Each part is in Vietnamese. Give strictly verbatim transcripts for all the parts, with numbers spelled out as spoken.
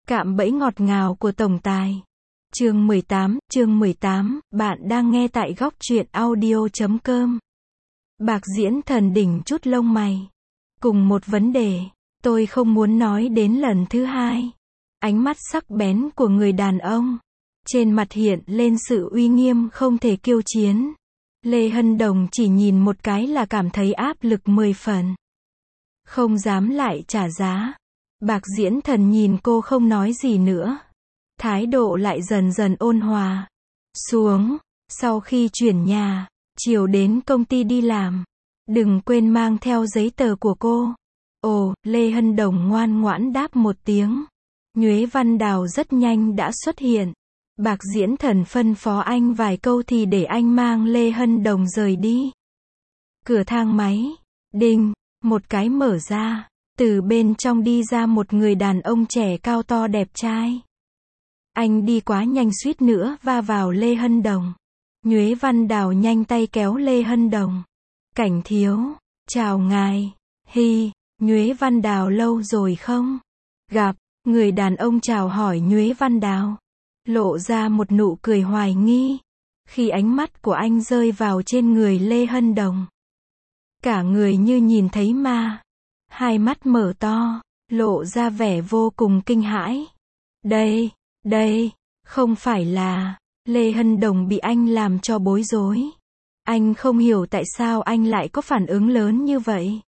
Cạm bẫy ngọt ngào của tổng tài. Chương mười tám, chương mười tám, bạn đang nghe tại góc truyện audio chấm com. Bạc Diễn Thần đỉnh chút lông mày. Cùng một vấn đề, tôi không muốn nói đến lần thứ hai. Ánh mắt sắc bén của người đàn ông. Trên mặt hiện lên sự uy nghiêm không thể kiêu chiến. Lê Hân Đồng chỉ nhìn một cái là cảm thấy áp lực mười phần. Không dám lại trả giá. Bạc Diễn Thần nhìn cô không nói gì nữa. Thái độ lại dần dần ôn hòa. Xuống, sau khi chuyển nhà, chiều đến công ty đi làm. Đừng quên mang theo giấy tờ của cô. Ồ, Lê Hân Đồng ngoan ngoãn đáp một tiếng. Nhuế Văn Đào rất nhanh đã xuất hiện. Bạc Diễn Thần phân phó anh vài câu thì để anh mang Lê Hân Đồng rời đi. Cửa thang máy, đinh, một cái mở ra. Từ bên trong đi ra một người đàn ông trẻ cao to đẹp trai. Anh đi quá nhanh suýt nữa va vào Lê Hân Đồng. Nhuế Văn Đào nhanh tay kéo Lê Hân Đồng. Cảnh thiếu, chào ngài. Hi, Nhuế Văn Đào lâu rồi không? Gặp, người đàn ông chào hỏi Nhuế Văn Đào. Lộ ra một nụ cười hoài nghi. Khi ánh mắt của anh rơi vào trên người Lê Hân Đồng. Cả người như nhìn thấy ma. Hai mắt mở to, lộ ra vẻ vô cùng kinh hãi. Đây, đây, không phải là... Lê Hân Đồng bị anh làm cho bối rối. Anh không hiểu tại sao anh lại có phản ứng lớn như vậy.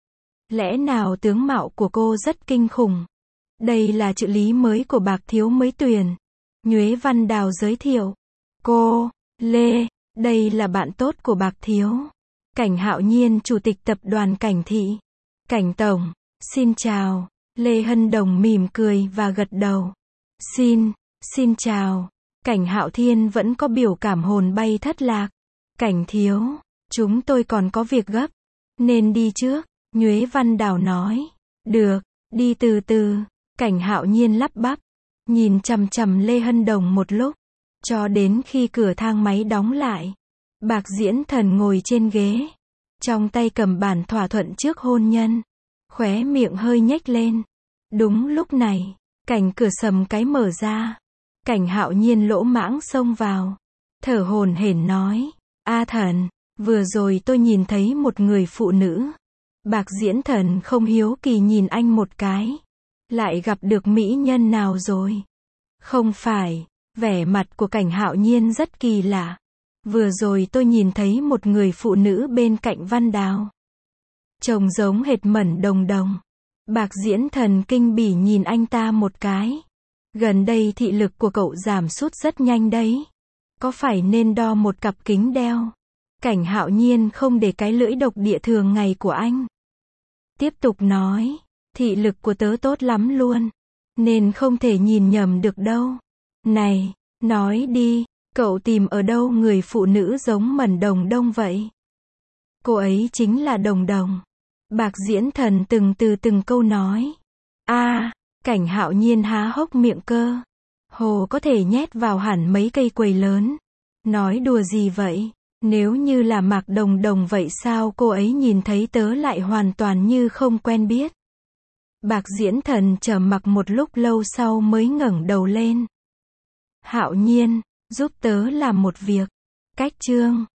Lẽ nào tướng mạo của cô rất kinh khủng? Đây là trợ lý mới của Bạc Thiếu mới tuyển. Nhuế Văn Đào giới thiệu. Cô, Lê, đây là bạn tốt của Bạc Thiếu. Cảnh Hạo Nhiên, chủ tịch tập đoàn Cảnh Thị. Cảnh Tổng, xin chào. Lê Hân Đồng mỉm cười và gật đầu. Xin, xin chào. Cảnh Hạo Thiên vẫn có biểu cảm hồn bay thất lạc. Cảnh Thiếu, chúng tôi còn có việc gấp. Nên đi trước, Nhuế Văn Đào nói. Được, đi từ từ. Cảnh Hạo Nhiên lắp bắp. Nhìn chằm chằm Lê Hân Đồng một lúc. Cho đến khi cửa thang máy đóng lại. Bạc Diễn Thần ngồi trên ghế. Trong tay cầm bản thỏa thuận trước hôn nhân. Khóe miệng hơi nhếch lên. Đúng lúc này, cảnh cửa sầm cái mở ra. Cảnh Hạo Nhiên lỗ mãng xông vào. Thở hổn hển nói. A Thần, vừa rồi tôi nhìn thấy một người phụ nữ. Bạc Diễn Thần không hiếu kỳ nhìn anh một cái. Lại gặp được mỹ nhân nào rồi? Không phải, vẻ mặt của Cảnh Hạo Nhiên rất kỳ lạ. Vừa rồi tôi nhìn thấy một người phụ nữ bên cạnh Văn Đào. Trông giống hệt Mẫn Đồng Đồng. Bạc Diễn Thần kinh bỉ nhìn anh ta một cái. Gần đây thị lực của cậu giảm sút rất nhanh đấy. Có phải nên đo một cặp kính đeo? Cảnh Hạo Nhiên không để cái lưỡi độc địa thường ngày của anh. Tiếp tục nói. Thị lực của tớ tốt lắm luôn. Nên không thể nhìn nhầm được đâu. Này, nói đi. Cậu tìm ở đâu người phụ nữ giống Mẫn Đồng Đông vậy? Cô ấy chính là Đồng Đồng. Bạc Diễn Thần từng từ từng câu nói. A, à, Cảnh Hạo Nhiên há hốc miệng cơ. Hồ có thể nhét vào hẳn mấy cây quầy lớn. Nói đùa gì vậy? Nếu như là Mạc Đồng Đồng vậy sao cô ấy nhìn thấy tớ lại hoàn toàn như không quen biết? Bạc Diễn Thần trầm mặc một lúc lâu sau mới ngẩng đầu lên. Hạo Nhiên, giúp tớ làm một việc. Cách chương.